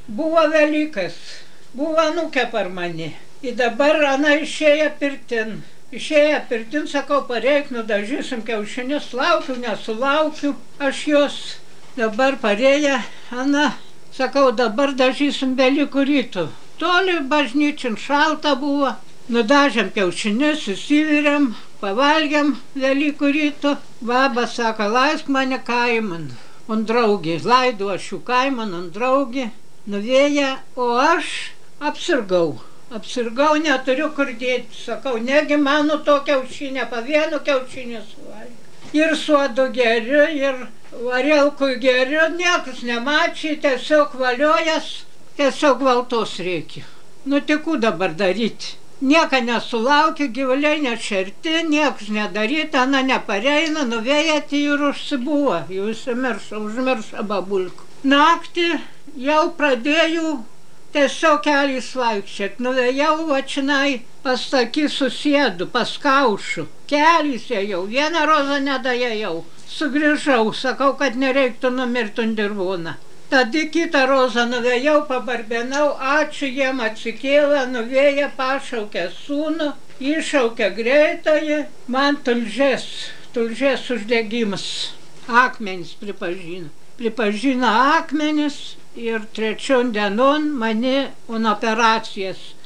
Buvo Velykas, buvo anūkė par mane. Ir dabar ana išėjo pirtin. Išėjo pirtin, sakau, pareik, nudažysim kiaušinius, laukiu, nesulaukiu. Aš jos dabar parėję, ana, sakau, dabar dažysim Velykų rytų. Toli bažnyčion šalta buvo. Nudažėm kiaušinius, įsivirėm, pavalgėm Velykų rytų. Baba sako, laisk mane kaiman. Un draugė, laidu aš jų kaiman, un draugė. Nuvėję, o aš apsirgau. Apsirgau, neturiu kur dėti. Sakau, negi mano to kiaušinę, pa vienu kiaušinį suvalgiau. Ir suodu geriu, ir varelkui geriu, niekas nemačiai, tiesiog valiojas, tiesiog valtos reikia. Nu tikų dabar daryti. Nieka nesulaukia, gyvuliai nešerti, niekas nedaryta, ana nepareina, nuvėjati ir užsibuvo. Jau užmiršo babulku. Naktį jau pradėjau tiesiog keliais vaikščiot. Nuvėjau vačinai pas tokį susėdu, pas kaušų. Keliais ėjau, vieną rozą nedajėjau. Sugrįžau, sakau, kad nereiktų numirti ant dirvoną. Tada kitą rozą nuvėjau, pabarbenau, ačiū jiem atsikėlė, nuvėję, pašaukė sūnų, iššaukė greitąjį, man tulžės uždegimas. Akmenis pripažino. Pripažino akmenis ir trečion dienon mane on operacijas